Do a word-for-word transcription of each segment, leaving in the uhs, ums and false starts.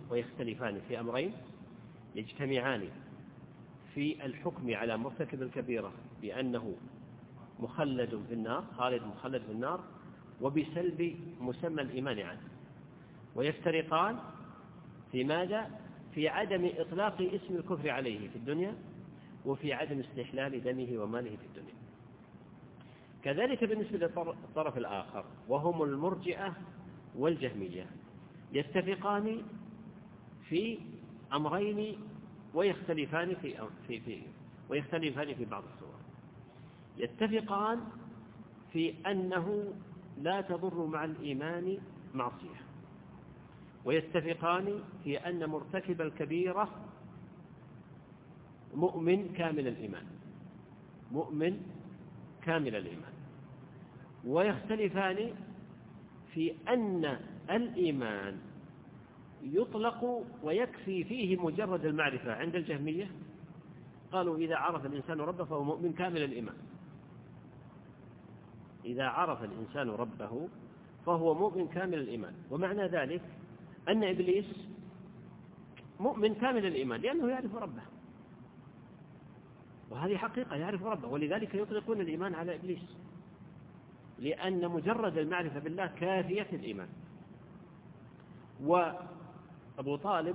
ويختلفان في أمرين يجتمعان في الحكم على مرتكب الكبيرة بأنه مخلد في النار، خالد مخلد في النار، وبسلب مسمى الإيمان عنه، ويفترقان في ماذا؟ في عدم إطلاق اسم الكفر عليه في الدنيا، وفي عدم استحلال دمه وماله في الدنيا. كذلك بالنسبة للطرف الآخر وهم المرجئة والجهمية، يتفقان في أمرين ويختلفان في في في ويختلفان في بعض الصور. يتفقان في أنه لا تضر مع الإيمان معصية، ويتفقان في أن مرتكب الكبيرة مؤمن كامل الإيمان، مؤمن كامل الإيمان. ويختلفان في أن الإيمان يطلق ويكفي فيه مجرد المعرفة. عند الجهمية قالوا إذا عرف الإنسان ربه فهو مؤمن كامل الإيمان، إذا عرف الإنسان ربه فهو مؤمن كامل الإيمان. ومعنى ذلك أن إبليس مؤمن كامل الإيمان لأنه يعرف ربه، وهذه حقيقة، يعرف ربه، ولذلك يطلقون الإيمان على إبليس، لأن مجرد المعرفة بالله كافية الإيمان. وأبو طالب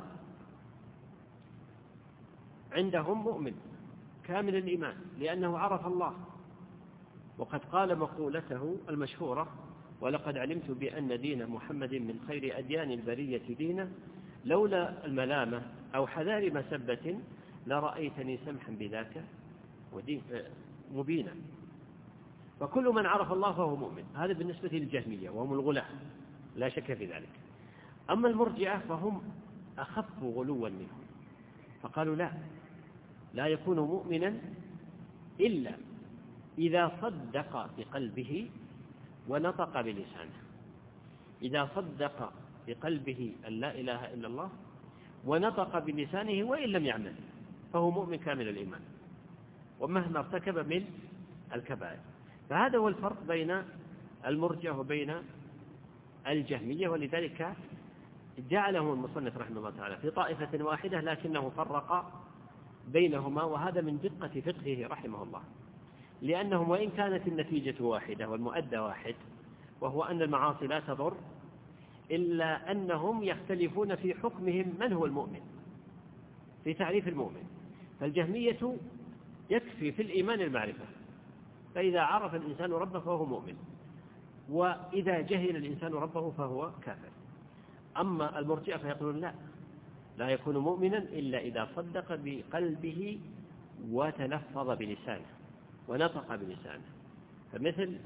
عندهم مؤمن كامل الإيمان لأنه عرف الله، وقد قال مقولته المشهورة: ولقد علمت بأن دين محمد من خير أديان البرية دينا، لولا الملامة أو حذار مسبة لرأيتني سمحا بذاك مبينا. فكل من عرف الله فهو مؤمن. هذا بالنسبة للجهمية وهم الغلاة لا شك في ذلك. أما المرجئة فهم أخف غلوا منهم، فقالوا لا لا يكون مؤمنا إلا إذا صدق بقلبه ونطق بلسانه. إذا صدق بقلبه أن لا إله إلا الله ونطق بلسانه وإن لم يعمل فهو مؤمن كامل الإيمان ومهما ارتكب من الكبائر. فهذا هو الفرق بين المرجئة وبين الجهمية، ولذلك جعلهم المصنف رحمه الله تعالى في طائفة واحدة لكنه فرق بينهما، وهذا من دقة فقهه رحمه الله، لأنهم وإن كانت النتيجة واحدة والمؤدى واحد وهو أن المعاصي لا تضر، إلا أنهم يختلفون في حكمهم من هو المؤمن، في تعريف المؤمن. فالجهمية يكفي في الإيمان المعرفة، فإذا عرف الإنسان ربه فهو مؤمن، وإذا جهل الإنسان ربه فهو كافر. أما المرجئة فيقولون لا لا يكون مؤمنا إلا إذا صدق بقلبه وتلفظ بلسانه ونطق بلسانه. فمثل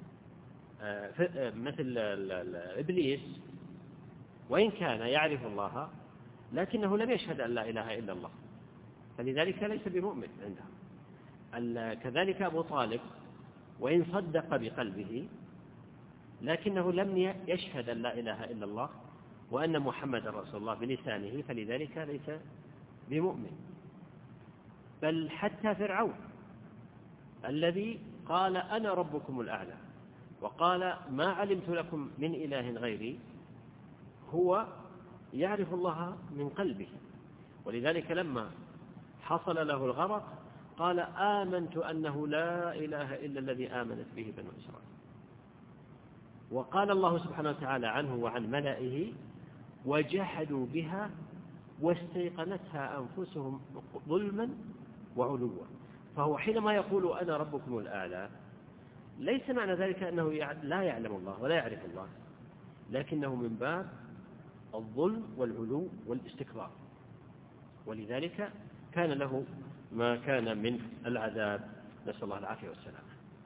مثل إبليس وإن كان يعرف الله لكنه لم يشهد أن لا إله إلا الله، فلذلك ليس بمؤمن عندهم. كذلك أبو طالب وإن صدق بقلبه لكنه لم يشهد أن لا إله إلا الله وأن محمد رسول الله بلسانه، فلذلك ليس بمؤمن. بل حتى فرعون الذي قال أنا ربكم الأعلى وقال ما علمت لكم من إله غيري، هو يعرف الله من قلبه، ولذلك لما حصل له الغرق قال آمنت أنه لا إله إلا الذي آمنت به بنو إسرائيل. وقال الله سبحانه وتعالى عنه وعن ملئه وجحدوا بها واستيقنتها أنفسهم ظلما وعلوا. فهو حينما يقول أنا ربكم الأعلى ليس معنى ذلك أنه لا يعلم الله ولا يعرف الله، لكنه من باب الظلم والعلو والاستكبار، ولذلك كان له ما كان من العذاب، نسأل الله العافية والسلامة.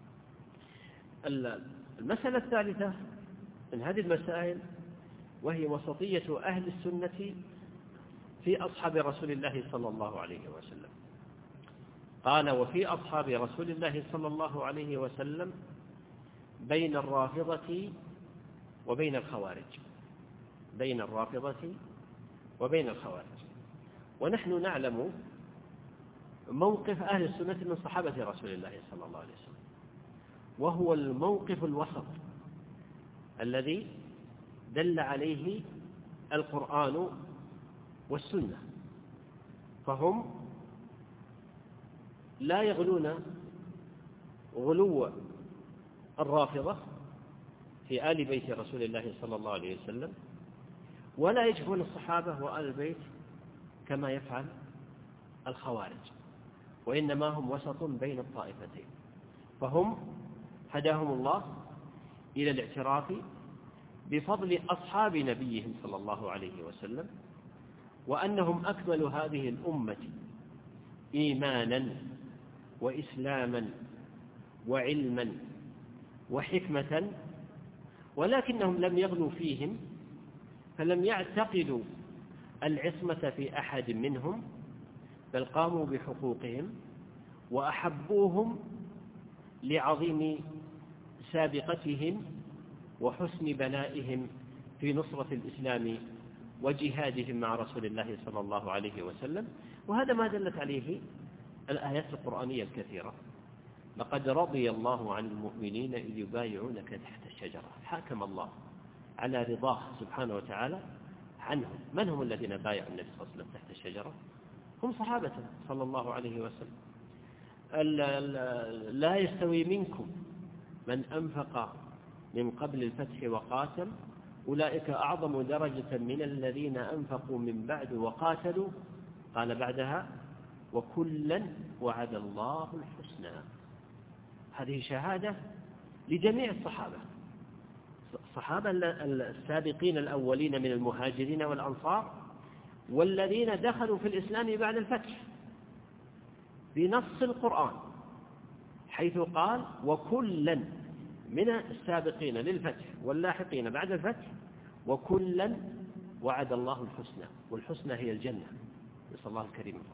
المسألة الثالثة من هذه المسائل وهي وسطية أهل السنة في أصحاب رسول الله صلى الله عليه وسلم. قال وفي أصحاب رسول الله صلى الله عليه وسلم بين الرافضة وبين الخوارج، بين الرافضة وبين الخوارج. ونحن نعلم موقف أهل السنة من صحابة رسول الله صلى الله عليه وسلم، وهو الموقف الوسط الذي دل عليه القرآن والسنة، فهم لا يغلون غلو الرافضة في آل بيت رسول الله صلى الله عليه وسلم، ولا يجفون الصحابة وآل البيت كما يفعل الخوارج، وإنما هم وسط بين الطائفتين. فهم هداهم الله إلى الاعتراف بفضل أصحاب نبيهم صلى الله عليه وسلم، وأنهم أكمل هذه الأمة إيمانا وإسلاما وعلما وحكمة، ولكنهم لم يغلوا فيهم، فلم يعتقدوا العصمة في أحد منهم، بل قاموا بحقوقهم وأحبوهم لعظيم سابقتهم وحسن بلائهم في نصرة الإسلام وجهادهم مع رسول الله صلى الله عليه وسلم. وهذا ما دلت عليه الآيات القرآنية الكثيرة: لقد رضي الله عن المؤمنين إذ يبايعونك تحت الشجرة. حاكم الله على رضاه سبحانه وتعالى عنهم. من هم الذين بايعوا النبي صلى الله عليه وسلم تحت الشجرة؟ هم صحابة صلى الله عليه وسلم. لا يستوي منكم من أنفق من قبل الفتح وقاتل أولئك أعظم درجة من الذين أنفقوا من بعد وقاتلوا، قال بعدها: وكلا وعد الله الحسنى. هذه شهادة لجميع الصحابة، الصحابة السابقين الأولين من المهاجرين والأنصار، والذين دخلوا في الإسلام بعد الفتح بنص القرآن، حيث قال: وكلا من السابقين للفتح واللاحقين بعد الفتح، وكلا وعد الله الحسنى. والحسنى هي الجنة، نسأل الله الكريم الفضل.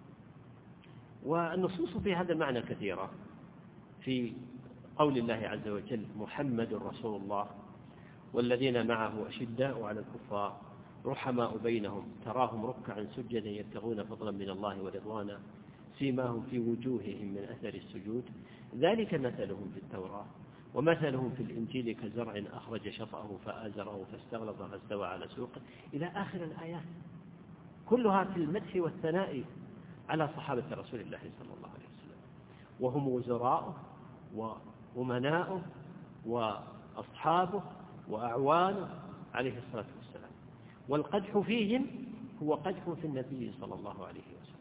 والنصوص في هذا المعنى كثيرة، في قول الله عز وجل: محمد رسول الله والذين معه أشداء على الكفار رحماء بينهم تراهم ركعا سجدا يبتغون فضلا من الله ورضوانا سيماهم في وجوههم من أثر السجود ذلك مثلهم في التوراة ومثلهم في الإنجيل كزرع أخرج شطأه فآزره فاستغلظ فاستوى على سوقه، إلى آخر الآيات، كلها في المدح والثناء على صحابة رسول الله صلى الله عليه وسلم، وهم وزراؤه وأمناؤه وأصحابه وأعوانه عليه الصلاة والسلام. والقدح فيهم هو قدح في النبي صلى الله عليه وسلم.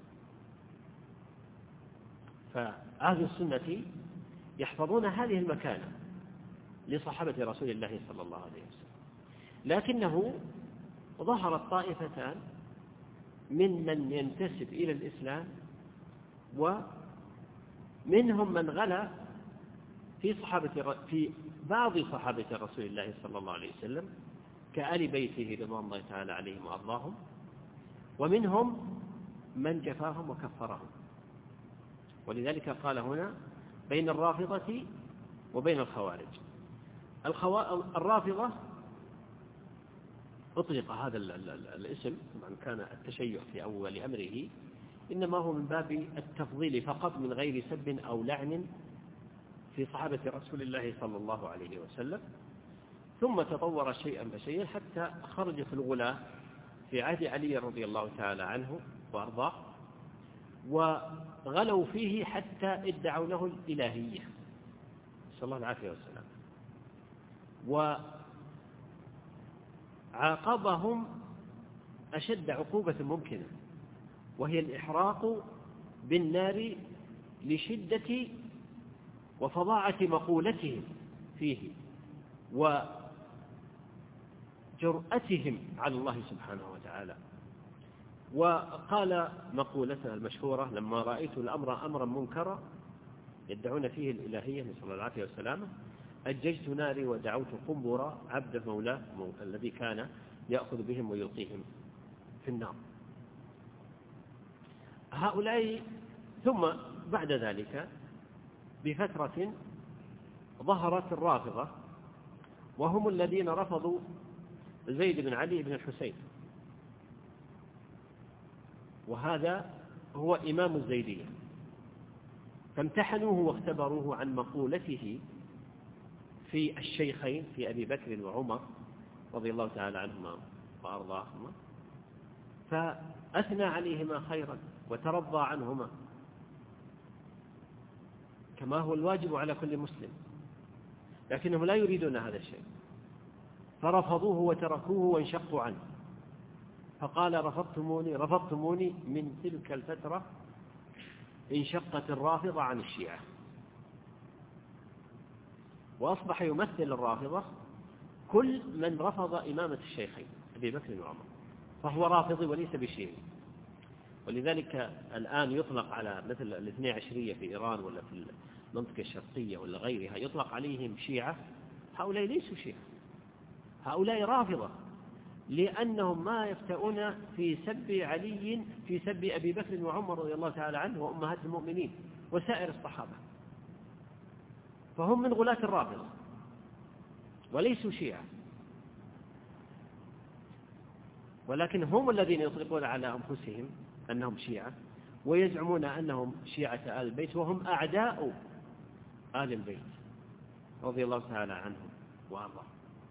فأهل السنة يحفظون هذه المكانة لصحابة رسول الله صلى الله عليه وسلم، لكنه ظهرت طائفتان ممن ينتسب إلى الإسلام، ومنهم من غلا في صحابة في بعض صحابة رسول الله صلى الله عليه وسلم كآل بيته رضوان الله تعالى عليهم وأرضاهم، ومنهم من جفاهم وكفرهم. ولذلك قال هنا بين الرافضة وبين الخوارج. الخوا... الرافضة أطلق هذا الاسم، طبعا كان التشيع في أول أمره إنما هو من باب التفضيل فقط من غير سب أو لعن في صحابة رسول الله صلى الله عليه وسلم، ثم تطور شيئا فشيئا حتى خرج في الغلاة في عهد علي رضي الله تعالى عنه وأرضاه، وغلوا فيه حتى ادعوا له الإلهية صلى الله العافية والسلام، وعاقبهم أشد عقوبة ممكنة، وهي الإحراق بالنار لشدة وفظاعة مقولتهم فيه وجرأتهم على الله سبحانه وتعالى. وقال مقولتنا المشهورة: لما رأيت الأمر أمرا منكرا يدعون فيه الإلهية نسأل الله العافية والسلامة أججت ناري ودعوت قنبرا عبد مولاه الذي كان يأخذ بهم ويلقيهم في النار. هؤلاء ثم بعد ذلك بفترة ظهرت الرافضة، وهم الذين رفضوا زيد بن علي بن الحسين، وهذا هو إمام الزيدية، فامتحنوه واختبروه عن مقولته في الشيخين في أبي بكر وعمر رضي الله تعالى عنهما وأرضاهما، فأثنى عليهما خيرا وترضى عنهما كما هو الواجب على كل مسلم، لكنهم لا يريدون هذا الشيء، فرفضوه وتركوه وانشقوا عنه. فقال رفضتموني رفضتموني من تلك الفترة انشقت الرافضة عن الشيعة، وأصبح يمثل الرافضة كل من رفض إمامة الشيخين أبي بكر وعمر، فهو رافضي وليس بشيعي. ولذلك الآن يطلق على مثل الاثني عشرية في إيران ولا في المنطقة الشرقية ولا غيرها، يطلق عليهم شيعة. هؤلاء ليسوا شيعة، هؤلاء رافضة، لأنهم ما يفتؤون في سب علي في سب أبي بكر وعمر رضي الله تعالى عنه وأمهات المؤمنين وسائر الصحابة، فهم من غلاة الرافضة وليسوا شيعة، ولكن هم الذين يطلقون على أنفسهم أنهم شيعة ويزعمون أنهم شيعة آل البيت، وهم أعداء آل البيت رضي الله تعالى عنهم وأرضاهم.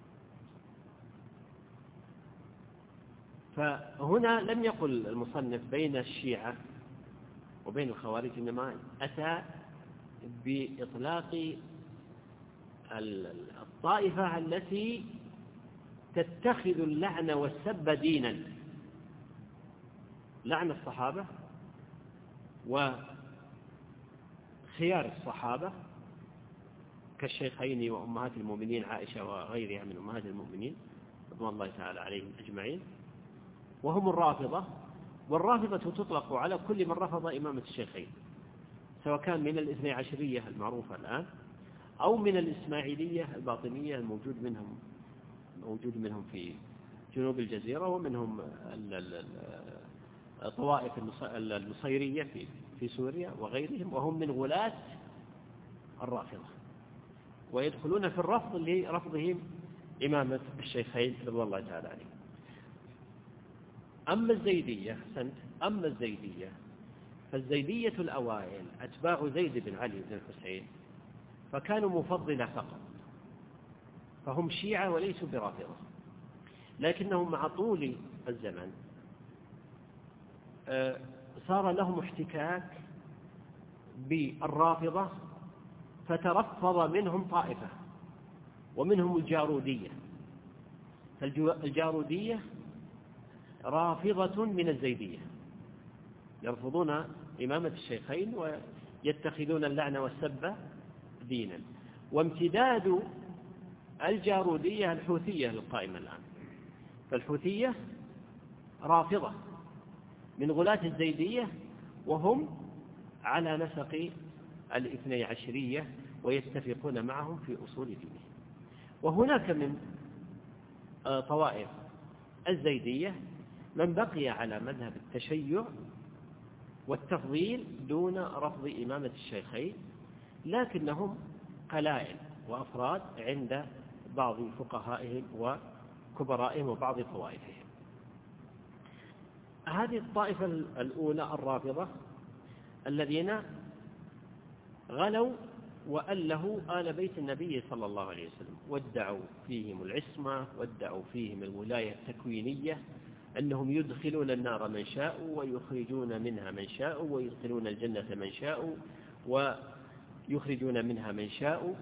فهنا لم يقل المصنف بين الشيعة وبين الخوارج، إنما أتى بإطلاق الطائفة التي تتخذ اللعن والسب دينا، لعن الصحابة وخيار الصحابة كالشيخين وأمهات المؤمنين عائشة وغيرها من أمهات المؤمنين رضوان الله تعالى عليهم أجمعين، وهم الرافضة. والرافضة تطلق على كل من رفض إمامة الشيخين، سواء كان من الاثني عشرية المعروفة الآن أو من الإسماعيلية الباطنية الموجود منهم موجود منهم في جنوب الجزيرة، ومنهم الطوائف النصيرية في في سوريا وغيرهم، وهم من غلاة الرافضة ويدخلون في الرفض لرفضهم إمامة الشيخين رضي الله تعالى عليهم. أما الزيدية سنت أما الزيدية فالزيدية الأوائل أتباع زيد بن علي بن الحسين، فكانوا مفضلة فقط، فهم شيعة وليسوا برافضة، لكنهم مع طول الزمن صار لهم احتكاك بالرافضة، فترفض منهم طائفة، ومنهم الجارودية. فالجارودية رافضة من الزيدية، يرفضون إمامة الشيخين ويتخذون اللعن والسب دينا. وامتداد الجارودية الحوثية القائمة الآن، فالحوثية رافضة من غلاة الزيدية، وهم على نسق الاثني عشرية ويتفقون معهم في أصول دينهم. وهناك من طوائف الزيدية من بقي على مذهب التشيع والتفضيل دون رفض إمامة الشيخين، لكنهم قلائل وأفراد عند بعض فقهائهم وكبرائهم وبعض طوائفهم. هذه الطائفة الأولى الرافضة الذين غلوا وألهوا آل بيت النبي صلى الله عليه وسلم، وادعوا فيهم العصمة، وادعوا فيهم الولاية التكوينية، أنهم يدخلون النار من شاءوا ويخرجون منها من شاءوا، ويدخلون الجنة من شاءوا ويخرجون منها من شاءوا.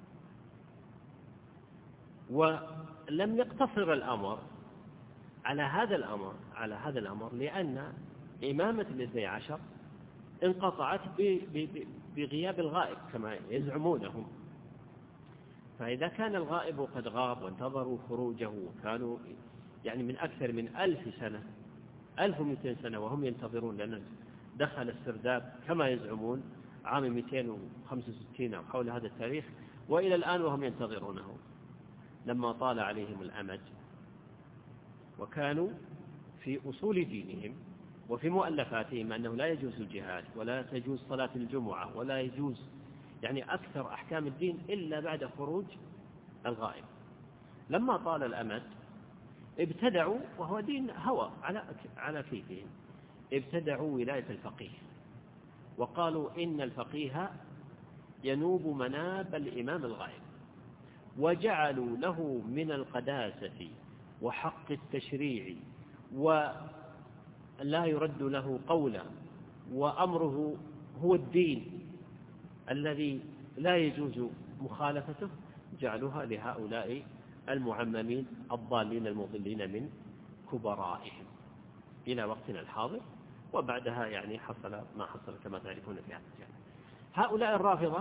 ولم يقتصر الأمر على هذا الأمر على هذا الأمر لأن إمامة الاثني عشر انقطعت بغياب الغائب كما يزعمونهم. فإذا كان الغائب قد غاب وانتظروا خروجه، كانوا يعني من أكثر من ألف سنة ألف ومئتين سنة وهم ينتظرون، لأن دخل السرداب كما يزعمون عام مئتين وخمسة وستين أو حول هذا التاريخ، وإلى الآن وهم ينتظرونه لما طال عليهم الأمد. وكانوا في أصول دينهم وفي مؤلفاتهم أنه لا يجوز الجهاد ولا تجوز صلاة الجمعة ولا يجوز يعني أكثر أحكام الدين إلا بعد خروج الغائب. لما طال الأمد ابتدعوا، وهو دين هوى على على كيفهم، ابتدعوا ولاية الفقيه، وقالوا إن الفقيه ينوب مناب الإمام الغائب، وجعلوا له من القداسة وحق التشريع لا يرد له قولا وأمره هو الدين الذي لا يجوز مخالفته، جعلوها لهؤلاء المعممين الضالين المضلين من كبرائهم إلى وقتنا الحاضر. وبعدها يعني حصل ما حصل كما تعرفون في هذا الجانب. هؤلاء الرافضة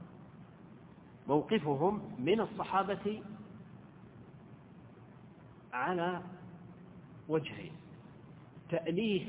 موقفهم من الصحابة على وجهين: تأليه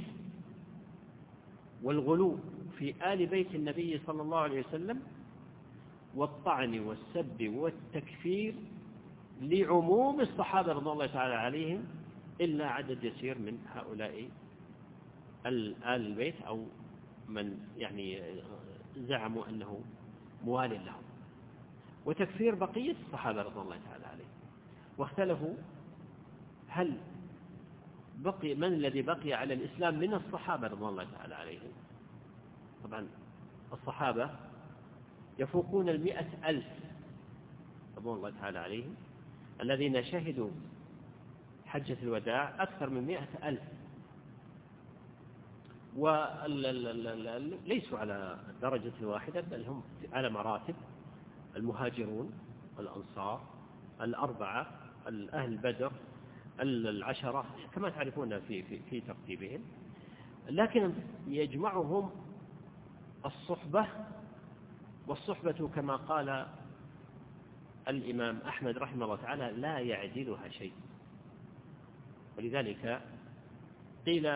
والغلو في آل بيت النبي صلى الله عليه وسلم، والطعن والسب والتكفير لعموم الصحابة رضي الله تعالى عليهم إلا عدد يسير من هؤلاء آل البيت أو من يعني زعموا أنه موال لهم، وتكفير بقية الصحابة رضي الله تعالى عليهم. واختلفوا هل بقي من الذي بقي على الإسلام من الصحابة رضي الله تعالى عليهم. طبعا الصحابة يفوقون المئة ألف رضي الله تعالى عليهم الذين شهدوا حجة الوداع، أكثر من مئة ألف، وليسوا على درجة واحدة بل هم على مراتب: المهاجرون والأنصار الأربعة، أهل بدر العشرة كما تعرفون في, في, في ترتيبهم، لكن يجمعهم الصحبة. والصحبة كما قال الإمام أحمد رحمه الله تعالى لا يعدلها شيء. ولذلك قيل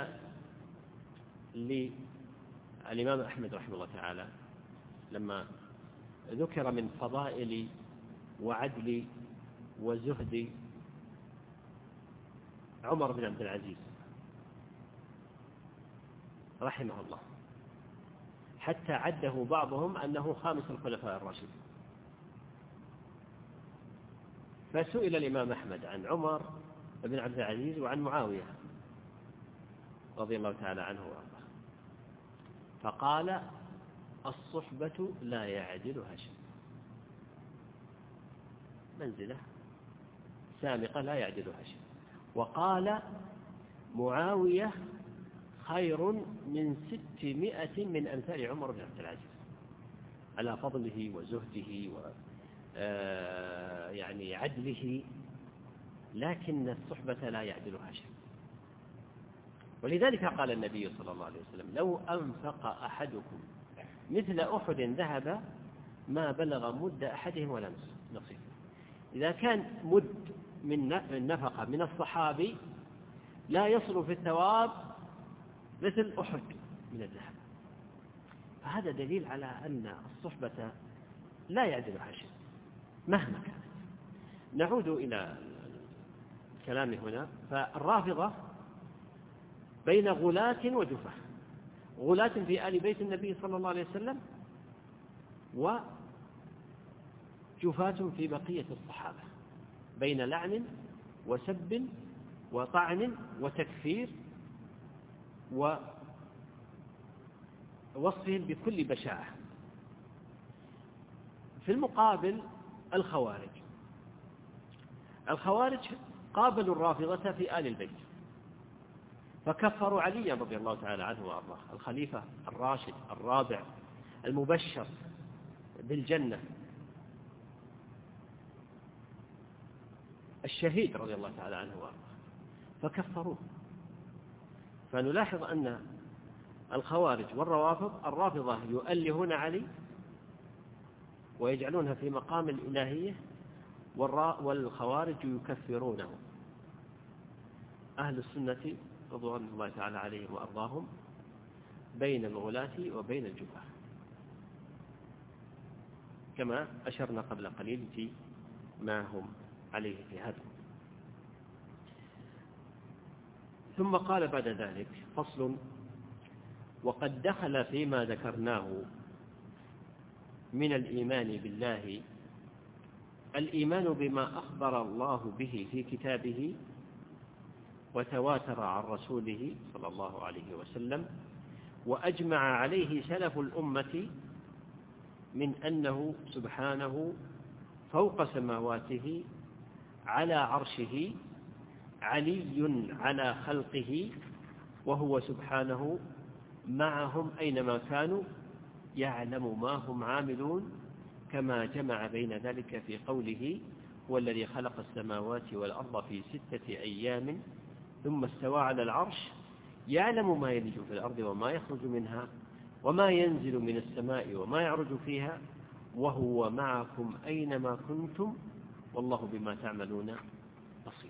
للإمام أحمد رحمه الله تعالى لما ذكر من فضائل وعدل وزهد عمر بن عبد العزيز رحمه الله، حتى عده بعضهم أنه خامس الخلفاء الراشدين، فسئل الإمام أحمد عن عمر بن عبد العزيز وعن معاوية رضي الله تعالى عنه وارضاه، فقال: الصحبة لا يعدلها شيء، منزلة سامقة لا يعدلها شيء. وقال: معاوية خير من ستمائة من أمثال عمر بن عبد العزيز، على فضله وزهده و يعني عدله، لكن الصحبة لا يعدلها شيء. ولذلك قال النبي صلى الله عليه وسلم: لو أنفق أحدكم مثل أحد ذهب ما بلغ مد أحدهم ولا نصيف. إذا كان مد من النفقة من الصحابي لا يصل في الثواب مثل أحد من الذهب، فهذا دليل على أن الصحبة لا يعدلها شيء مهما كانت. نعود إلى الكلام هنا. فالرافضة بين غلاة وجفاة: غلاة في آل بيت النبي صلى الله عليه وسلم، وجفاة في بقية الصحابة، بين لعن وسب وطعن وتكفير ووصفهم بكل بشاعة. في المقابل الخوارج الخوارج قابلوا الرافضة في آل البيت، فكفروا علي رضي الله تعالى عنه وأرضاه، الخليفة الراشد الرابع المبشر بالجنة الشهيد رضي الله تعالى عنه وأرضاه، فكفروه. فنلاحظ أن الخوارج والروافض، الرافضة يؤلهون علي ويجعلونها في مقام الإلهية، والخوارج يكفرونه. أهل السنة رضوان الله تعالى عليهم وأرضاهم بين الغلاة وبين الجفاة، كما أشرنا قبل قليل في ما هم عليه في هذا. ثم قال بعد ذلك: فصل: وقد دخل فيما ذكرناه من الإيمان بالله الإيمان بما أخبر الله به في كتابه وتواتر عن رسوله صلى الله عليه وسلم، وأجمع عليه سلف الأمة من أنه سبحانه فوق سماواته على عرشه علي على خلقه وهو سبحانه معهم أينما كانوا يعلم ما هم عاملون كما جمع بين ذلك في قوله هو الذي خلق السماوات والأرض في ستة أيام ثم استوى على العرش يعلم ما يلج في الأرض وما يخرج منها وما ينزل من السماء وما يعرج فيها وهو معكم أينما كنتم والله بما تعملون بصير.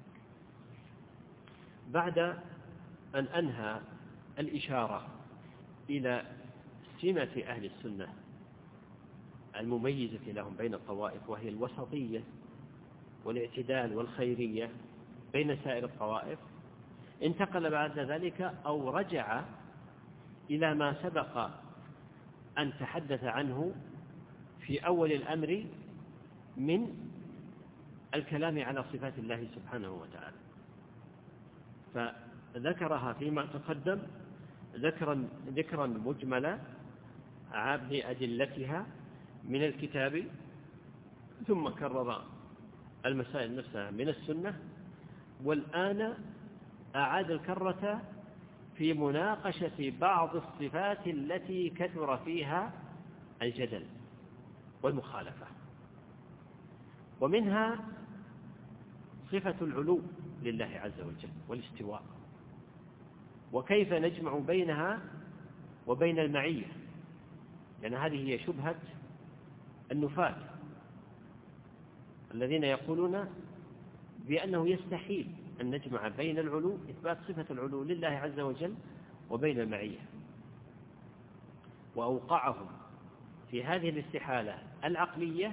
بعد أن أنهى الإشارة إلى سمة أهل السنة المميزة لهم بين الطوائف وهي الوسطية والاعتدال والخيرية بين سائر الطوائف، انتقل بعد ذلك أو رجع إلى ما سبق أن تحدث عنه في أول الأمر من الكلام على صفات الله سبحانه وتعالى، فذكرها فيما تقدم ذكرا, ذكرا مجملا بأدلتها من الكتاب، ثم كرر المسائل نفسها من السنة، والآن أعاد الكرة في مناقشة بعض الصفات التي كثر فيها الجدل والمخالفة، ومنها صفة العلو لله عز وجل والاستواء، وكيف نجمع بينها وبين المعية، لأن هذه هي شبهة النفاة الذين يقولون بأنه يستحيل أن نجمع بين العلو إثبات صفة العلو لله عز وجل وبين المعية، وأوقعهم في هذه الاستحالة العقلية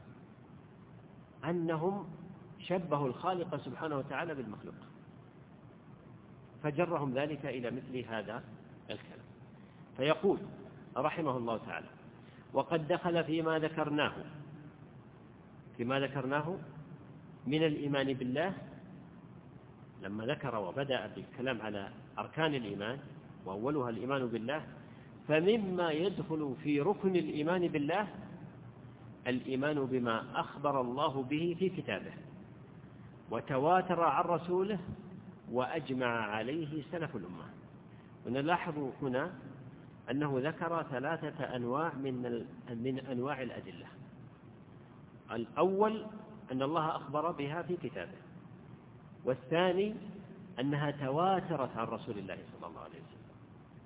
أنهم شبهوا الخالق سبحانه وتعالى بالمخلوق، فجرهم ذلك إلى مثل هذا الكلام. فيقول رحمه الله تعالى: وقد دخل فيما ذكرناه فيما ذكرناه من الإيمان بالله، لما ذكر وبدأ بالكلام على أركان الإيمان وأولها الإيمان بالله، فمما يدخل في ركن الإيمان بالله الإيمان بما أخبر الله به في كتابه وتواتر عن رسوله وأجمع عليه سلف الأمة. ونلاحظ هنا أنه ذكر ثلاثة أنواع من من أنواع الأدلة. الأول أن الله أخبر بها في كتابه، والثاني أنها تواترت عن رسول الله صلى الله عليه وسلم،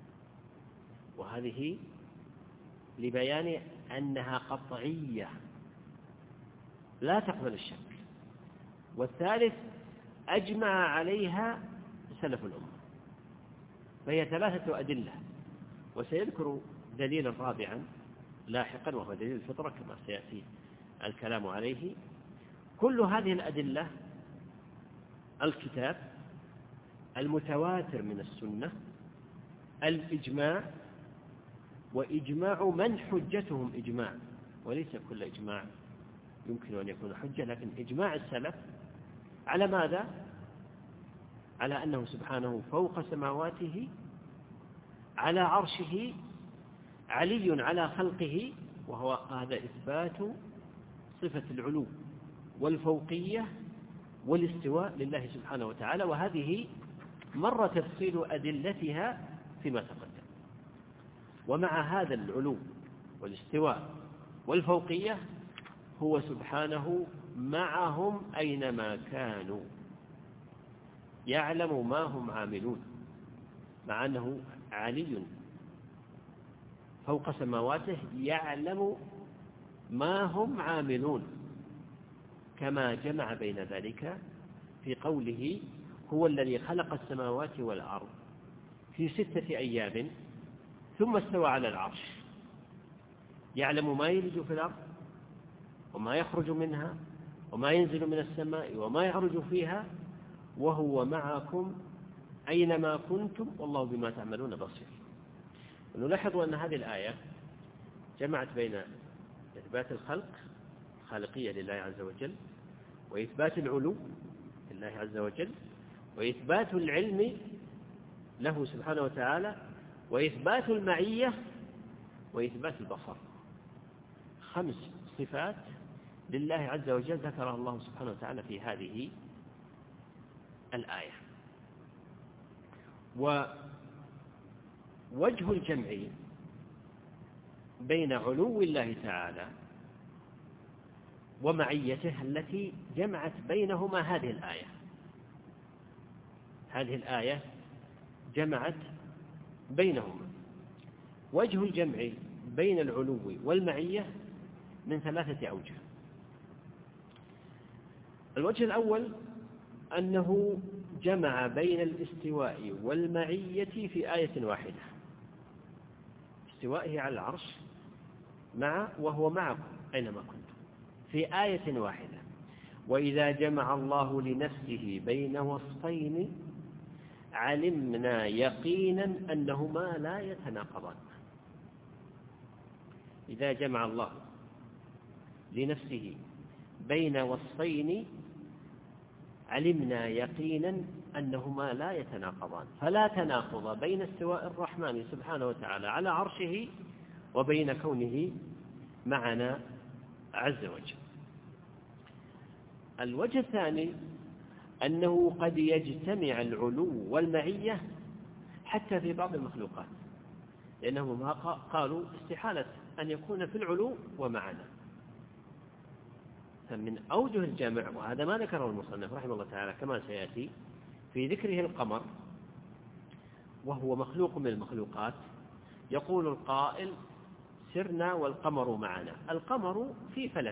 وهذه لبيان أنها قطعية لا تقبل الشك. والثالث أجمع عليها سلف الأمة، فهي ثلاثة أدلة، وسيذكر دليلا رابعا لاحقا وهو دليل الفطرة كما سيأتي الكلام عليه. كل هذه الأدلة الكتاب، المتواتر من السنة، الإجماع، وإجماع من حجتهم إجماع، وليس كل إجماع يمكن أن يكون حجة، لكن إجماع السلف على ماذا؟ على أنه سبحانه فوق سماواته على عرشه علي على خلقه، وهو هذا إثبات صفة العلو والفوقية والاستواء لله سبحانه وتعالى، وهذه مر تفصيل أدلتها فيما تقدم. ومع هذا العلو والاستواء والفوقية هو سبحانه معهم أينما كانوا يعلم ما هم عاملون، مع أنه علي فوق سماواته يعلم ما هم عاملون، كما جمع بين ذلك في قوله هو الذي خلق السماوات والأرض في ستة أيام ثم استوى على العرش يعلم ما يلج في الأرض وما يخرج منها وما ينزل من السماء وما يعرج فيها وهو معكم أينما كنتم والله بما تعملون بصير. ونلاحظ أن هذه الآية جمعت بين إثبات الخلق الخالقية لله عز وجل، وإثبات العلو لله عز وجل، وإثبات العلم له سبحانه وتعالى، وإثبات المعية، وإثبات البصر. خمس صفات لله عز وجل ذكرها الله سبحانه وتعالى في هذه الآية. ووجه الجمع بين علو الله تعالى ومعيته التي جمعت بينهما هذه الآية. هذه الآية جمعت بينهما. وجه الجمع بين العلو والمعية من ثلاثة أوجه. الوجه الأول أنه جمع بين الاستواء والمعية في آية واحدة، استوائه على العرش مع وهو معكم أينما كنتم في آية واحدة. وإذا جمع الله لنفسه بين وصفين علمنا يقينا أنهما لا يتناقضان. إذا جمع الله لنفسه بين وصفين علمنا يقينا أنهما لا يتناقضان، فلا تناقض بين استواء الرحمن سبحانه وتعالى على عرشه وبين كونه معنا عز وجل. الوجه الثاني أنه قد يجتمع العلو والمعية حتى في بعض المخلوقات، لأنهم قالوا استحالة أن يكون في العلو ومعنا. فمن أوجه الجمع، وهذا ما ذكره المصنف رحمه الله تعالى كما سيأتي في ذكره القمر، وهو مخلوق من المخلوقات، يقول القائل سرنا والقمر معنا. القمر في فلك